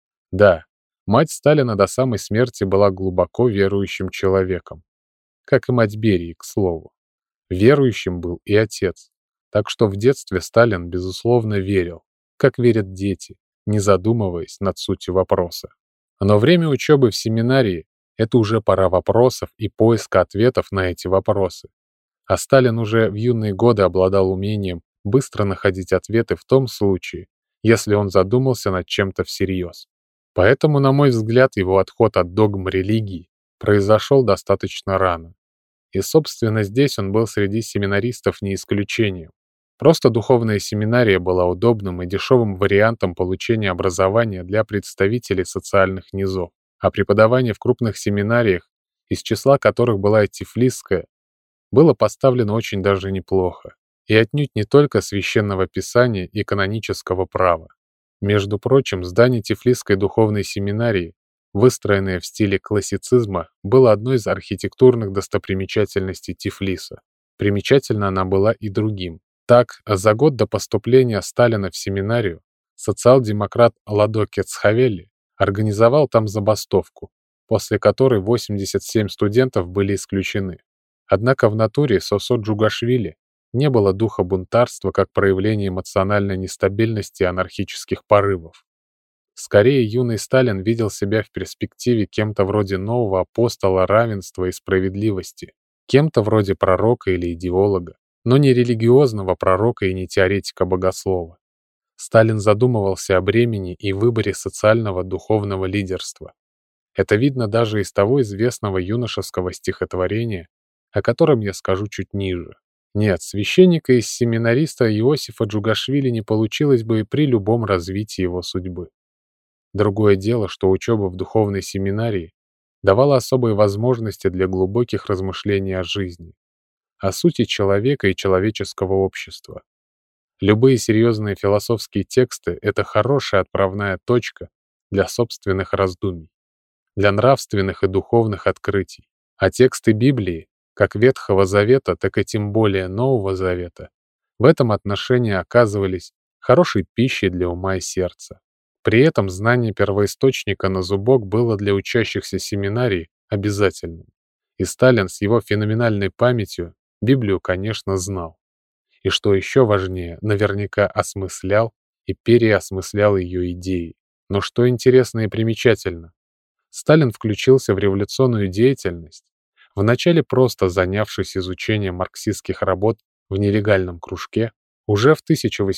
Да, мать Сталина до самой смерти была глубоко верующим человеком, как и мать Берии, к слову. Верующим был и отец, так что в детстве Сталин, безусловно, верил, как верят дети, не задумываясь над сутью вопроса. Но время учебы в семинарии — это уже пора вопросов и поиска ответов на эти вопросы. А Сталин уже в юные годы обладал умением быстро находить ответы в том случае, если он задумался над чем-то всерьез. Поэтому, на мой взгляд, его отход от догм религии произошел достаточно рано. И, собственно, здесь он был среди семинаристов не исключением. Просто духовная семинария была удобным и дешевым вариантом получения образования для представителей социальных низов, а преподавание в крупных семинариях, из числа которых была и Тифлисская, было поставлено очень даже неплохо, и отнюдь не только священного писания и канонического права. Между прочим, здание Тифлисской духовной семинарии, выстроенное в стиле классицизма, было одной из архитектурных достопримечательностей Тифлиса. Примечательна она была и другим. Так, за год до поступления Сталина в семинарию социал-демократ Ладо Кецхавели организовал там забастовку, после которой 87 студентов были исключены. Однако в натуре Сосо Джугашвили не было духа бунтарства как проявления эмоциональной нестабильности и анархических порывов. Скорее, юный Сталин видел себя в перспективе кем-то вроде нового апостола равенства и справедливости, кем-то вроде пророка или идеолога, но не религиозного пророка и не теоретика-богослова. Сталин задумывался о бремени и выборе социального духовного лидерства. Это видно даже из того известного юношеского стихотворения, о котором я скажу чуть ниже. Нет, священника из семинариста Иосифа Джугашвили не получилось бы и при любом развитии его судьбы. Другое дело, что учеба в духовной семинарии давала особые возможности для глубоких размышлений о жизни, о сути человека и человеческого общества. Любые серьезные философские тексты — это хорошая отправная точка для собственных раздумий, для нравственных и духовных открытий. А тексты Библии, как Ветхого Завета, так и тем более Нового Завета, в этом отношении оказывались хорошей пищей для ума и сердца. При этом знание первоисточника на зубок было для учащихся семинарии обязательным. И Сталин с его феноменальной памятью Библию, конечно, знал. И что еще важнее, наверняка осмыслял и переосмыслял ее идеи. Но что интересно и примечательно, Сталин включился в революционную деятельность, вначале просто занявшись изучением марксистских работ в нелегальном кружке, уже в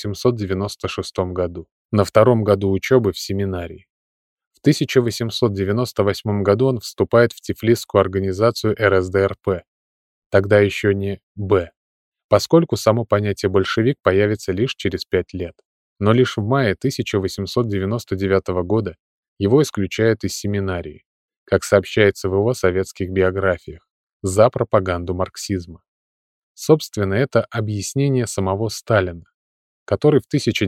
1896 году, на втором году учебы в семинарии. В 1898 году он вступает в Тифлисскую организацию РСДРП, тогда еще не Б, поскольку само понятие «большевик» появится лишь через 5 лет. Но лишь в мае 1899 года его исключают из семинарии, как сообщается в его советских биографиях, за пропаганду марксизма. Собственно, это объяснение самого Сталина, который в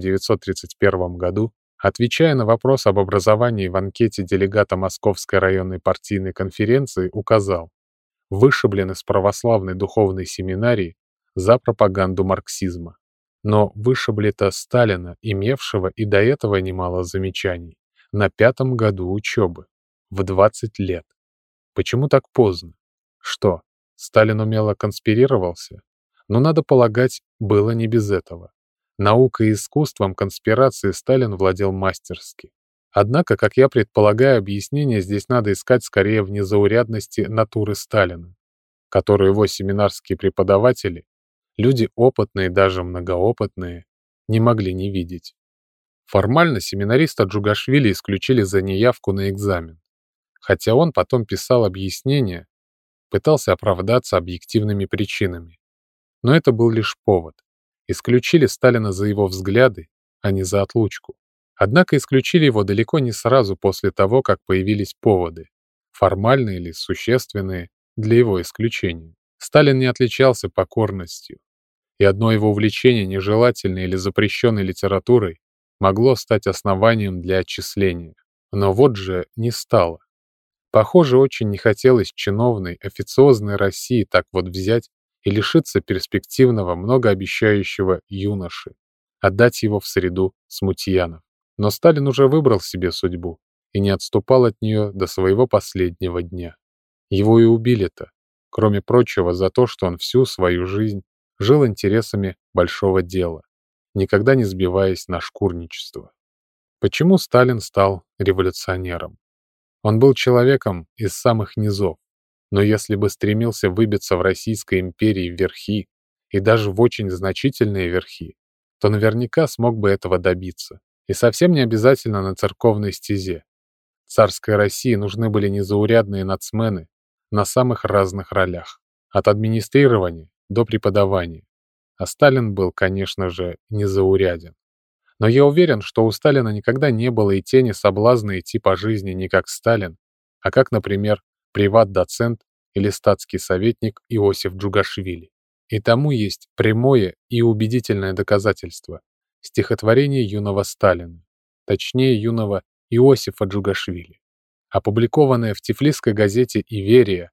1931 году, отвечая на вопрос об образовании в анкете делегата Московской районной партийной конференции, указал: вышиблен из православной духовной семинарии за пропаганду марксизма. Но вышибли-то Сталина, имевшего и до этого немало замечаний, на 5-м году учебы, в 20 лет. Почему так поздно? Что, Сталин умело конспирировался? Но, надо полагать, было не без этого. Наукой и искусством конспирации Сталин владел мастерски. Однако, как я предполагаю, объяснение здесь надо искать скорее в незаурядности натуры Сталина, которую его семинарские преподаватели, люди опытные, даже многоопытные, не могли не видеть. Формально семинариста Джугашвили исключили за неявку на экзамен, хотя он потом писал объяснения, пытался оправдаться объективными причинами. Но это был лишь повод. Исключили Сталина за его взгляды, а не за отлучку. Однако исключили его далеко не сразу после того, как появились поводы, формальные или существенные, для его исключения. Сталин не отличался покорностью, и одно его увлечение нежелательной или запрещенной литературой могло стать основанием для отчисления. Но вот же не стало. Похоже, очень не хотелось чиновной, официозной России так вот взять и лишиться перспективного, многообещающего юноши, отдать его в среду смутьянов. Но Сталин уже выбрал себе судьбу и не отступал от нее до своего последнего дня. Его и убили-то, кроме прочего, за то, что он всю свою жизнь жил интересами большого дела, никогда не сбиваясь на шкурничество. Почему Сталин стал революционером? Он был человеком из самых низов, но если бы стремился выбиться в Российской империи в верхи, и даже в очень значительные верхи, то наверняка смог бы этого добиться. И совсем не обязательно на церковной стезе. Царской России нужны были незаурядные нацмены на самых разных ролях, от администрирования до преподавания. А Сталин был, конечно же, незауряден. Но я уверен, что у Сталина никогда не было и тени соблазна идти по жизни не как Сталин, а как, например, приват-доцент или статский советник Иосиф Джугашвили. И тому есть прямое и убедительное доказательство — стихотворение юного Сталина, точнее юного Иосифа Джугашвили, опубликованное в тифлисской газете «Иверия»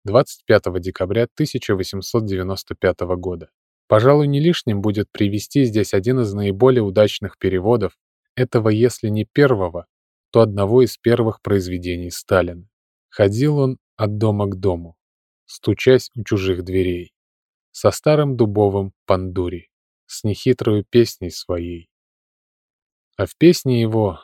25 декабря 1895 года. Пожалуй, не лишним будет привести здесь один из наиболее удачных переводов этого, если не первого, то одного из первых произведений Сталина. Ходил он от дома к дому, стучась у чужих дверей, со старым дубовым пандури, с нехитрою песней своей. А в песне его,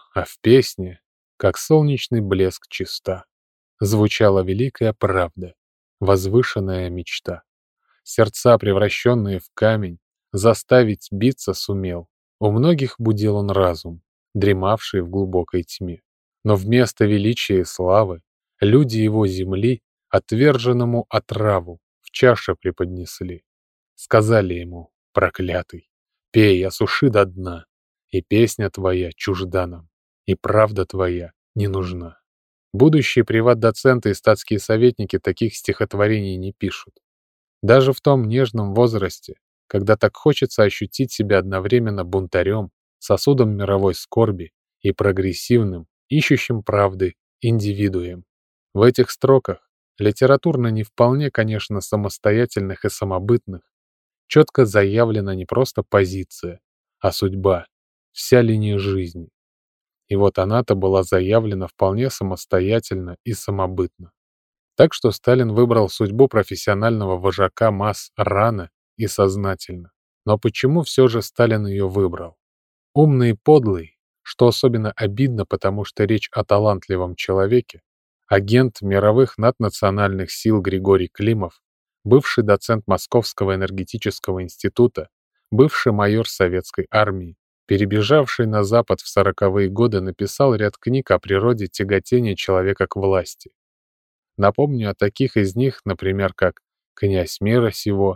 как солнечный блеск чиста, звучала великая правда, возвышенная мечта. Сердца, превращенные в камень, заставить биться сумел. У многих будил он разум, дремавший в глубокой тьме. Но вместо величия и славы люди его земли отверженному отраву в чаше преподнесли. Сказали ему: проклятый, пей, осуши до дна, и песня твоя чужда нам, и правда твоя не нужна. Будущие приват-доценты и статские советники таких стихотворений не пишут. Даже в том нежном возрасте, когда так хочется ощутить себя одновременно бунтарем, сосудом мировой скорби и прогрессивным, ищущим правды индивидуем. В этих строках, литературно не вполне, конечно, самостоятельных и самобытных, четко заявлена не просто позиция, а судьба, вся линия жизни. И вот она-то была заявлена вполне самостоятельно и самобытно. Так что Сталин выбрал судьбу профессионального вожака масс рано и сознательно. Но почему все же Сталин ее выбрал? Умный и подлый, что особенно обидно, потому что речь о талантливом человеке, агент мировых наднациональных сил Григорий Климов, бывший доцент Московского энергетического института, бывший майор советской армии, перебежавший на Запад в 40-е годы, написал ряд книг о природе тяготения человека к власти. Напомню о таких из них, например, как «Князь мира сего»,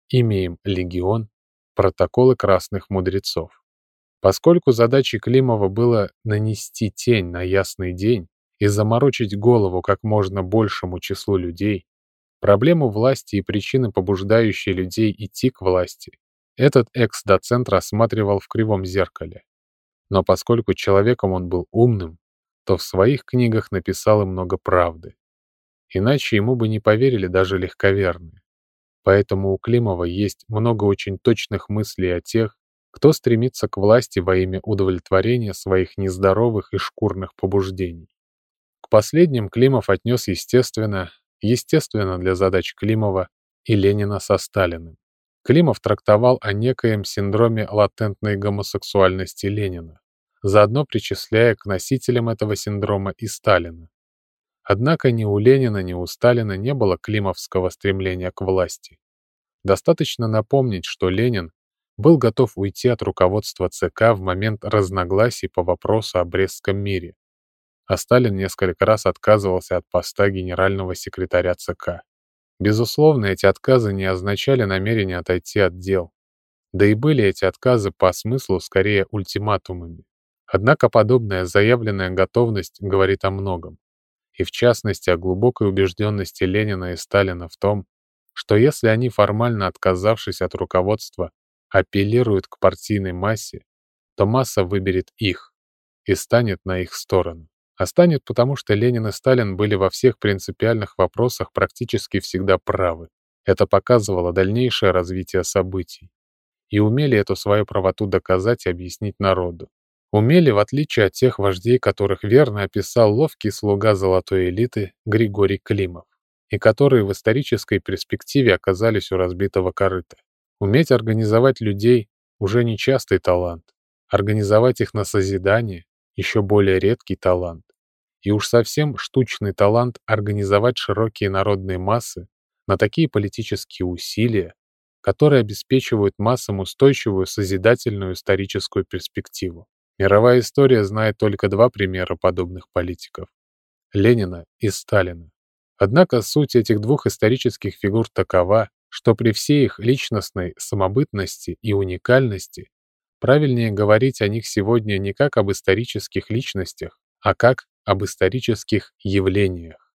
имя им «Легион», протоколы красных мудрецов. Поскольку задачей Климова было нанести тень на ясный день и заморочить голову как можно большему числу людей, проблему власти и причины, побуждающие людей идти к власти, этот экс-доцент рассматривал в кривом зеркале. Но поскольку человеком он был умным, то в своих книгах написал и много правды. Иначе ему бы не поверили даже легковерные. Поэтому у Климова есть много очень точных мыслей о тех, кто стремится к власти во имя удовлетворения своих нездоровых и шкурных побуждений. К последним Климов отнес естественно для задач Климова и Ленина со Сталиным. Климов трактовал о некоем синдроме латентной гомосексуальности Ленина, заодно причисляя к носителям этого синдрома и Сталина. Однако ни у Ленина, ни у Сталина не было климовского стремления к власти. Достаточно напомнить, что Ленин был готов уйти от руководства ЦК в момент разногласий по вопросу о Брестском мире, а Сталин несколько раз отказывался от поста генерального секретаря ЦК. Безусловно, эти отказы не означали намерение отойти от дел, да и были эти отказы по смыслу скорее ультиматумами. Однако подобная заявленная готовность говорит о многом, и в частности о глубокой убежденности Ленина и Сталина в том, что если они, формально отказавшись от руководства, апеллируют к партийной массе, то масса выберет их и станет на их сторону. А станет потому, что Ленин и Сталин были во всех принципиальных вопросах практически всегда правы. Это показывало дальнейшее развитие событий. И умели эту свою правоту доказать и объяснить народу. Умели, в отличие от тех вождей, которых верно описал ловкий слуга золотой элиты Григорий Климов, и которые в исторической перспективе оказались у разбитого корыта. Уметь организовать людей — уже нечастый талант. Организовать их на созидание — еще более редкий талант. И уж совсем штучный талант организовать широкие народные массы на такие политические усилия, которые обеспечивают массам устойчивую созидательную историческую перспективу. Мировая история знает только два примера подобных политиков — Ленина и Сталина. Однако суть этих двух исторических фигур такова, что при всей их личностной самобытности и уникальности правильнее говорить о них сегодня не как об исторических личностях, а как об исторических явлениях.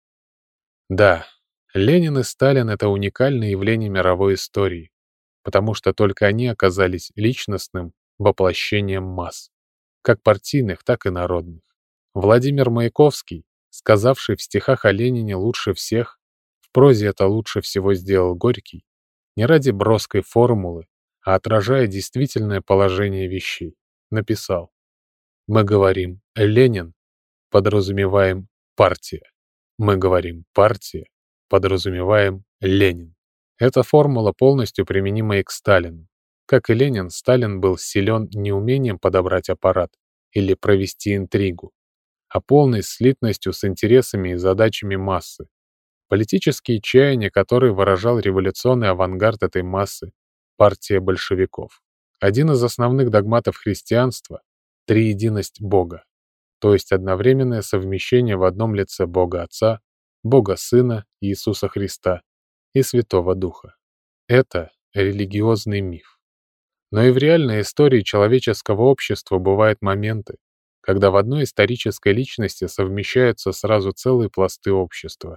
Да, Ленин и Сталин — это уникальные явления мировой истории, потому что только они оказались личностным воплощением масс, как партийных, так и народных. Владимир Маяковский, сказавший в стихах о Ленине лучше всех, в прозе это лучше всего сделал Горький, не ради броской формулы, а отражая действительное положение вещей, написал: «Мы говорим «Ленин», подразумеваем «партия». Мы говорим «партия», подразумеваем «Ленин». Эта формула полностью применима и к Сталину. Как и Ленин, Сталин был силен не умением подобрать аппарат или провести интригу, а полной слитностью с интересами и задачами массы. Политические чаяния, которые выражал революционный авангард этой массы — партия большевиков. Один из основных догматов христианства — триединость Бога, то есть одновременное совмещение в одном лице Бога Отца, Бога Сына Иисуса Христа и Святого Духа. Это религиозный миф. Но и в реальной истории человеческого общества бывают моменты, когда в одной исторической личности совмещаются сразу целые пласты общества.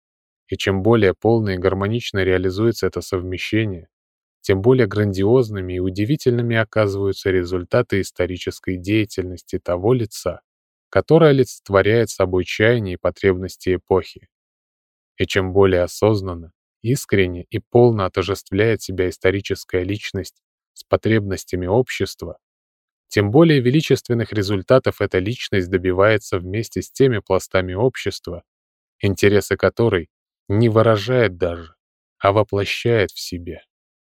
И чем более полно и гармонично реализуется это совмещение, тем более грандиозными и удивительными оказываются результаты исторической деятельности того лица, которое олицетворяет собой чаяния и потребности эпохи. И чем более осознанно, искренне и полно отождествляет себя историческая личность с потребностями общества, тем более величественных результатов эта личность добивается вместе с теми пластами общества, интересы которой не выражает даже, а воплощает в себе.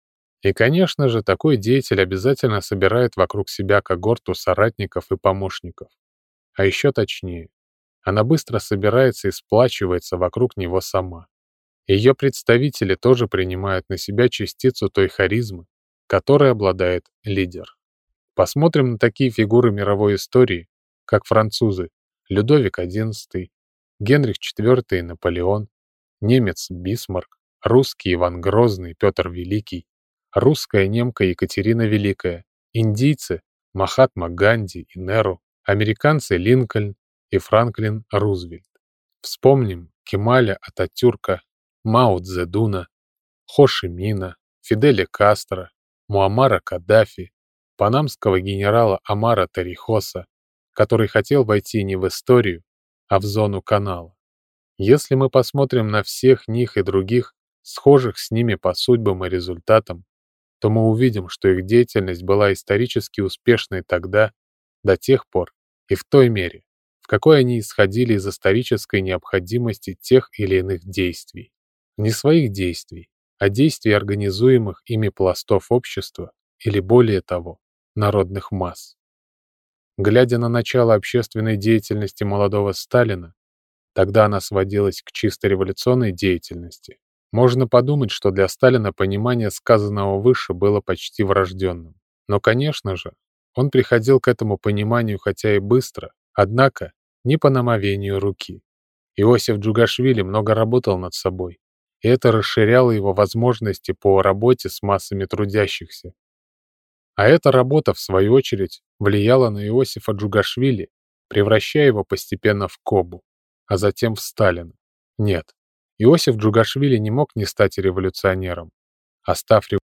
И, конечно же, такой деятель обязательно собирает вокруг себя когорту соратников и помощников. А еще точнее, она быстро собирается и сплачивается вокруг него сама. Ее представители тоже принимают на себя частицу той харизмы, которой обладает лидер. Посмотрим на такие фигуры мировой истории, как французы Людовик XI, Генрих IV и Наполеон, немец Бисмарк, русский Иван Грозный, Петр Великий, русская немка Екатерина Великая, индийцы Махатма Ганди и Неру, американцы Линкольн и Франклин Рузвельт. Вспомним Кемаля Ататюрка, Мао Цзэдуна, Хо Ши Мина, Фиделя Кастро, Муаммара Каддафи, панамского генерала Амара Торихоса, который хотел войти не в историю, а в зону канала. Если мы посмотрим на всех них и других, схожих с ними по судьбам и результатам, то мы увидим, что их деятельность была исторически успешной тогда, до тех пор и в той мере, в какой они исходили из исторической необходимости тех или иных действий. Не своих действий, а действий организуемых ими пластов общества или, более того, народных масс. Глядя на начало общественной деятельности молодого Сталина, тогда она сводилась к чисто революционной деятельности, можно подумать, что для Сталина понимание сказанного выше было почти врожденным. Но, конечно же, он приходил к этому пониманию хотя и быстро, однако не по намовению руки. Иосиф Джугашвили много работал над собой, и это расширяло его возможности по работе с массами трудящихся. А эта работа, в свою очередь, влияла на Иосифа Джугашвили, превращая его постепенно в Кобу, а затем в Сталина. Нет, Иосиф Джугашвили не мог не стать революционером, а став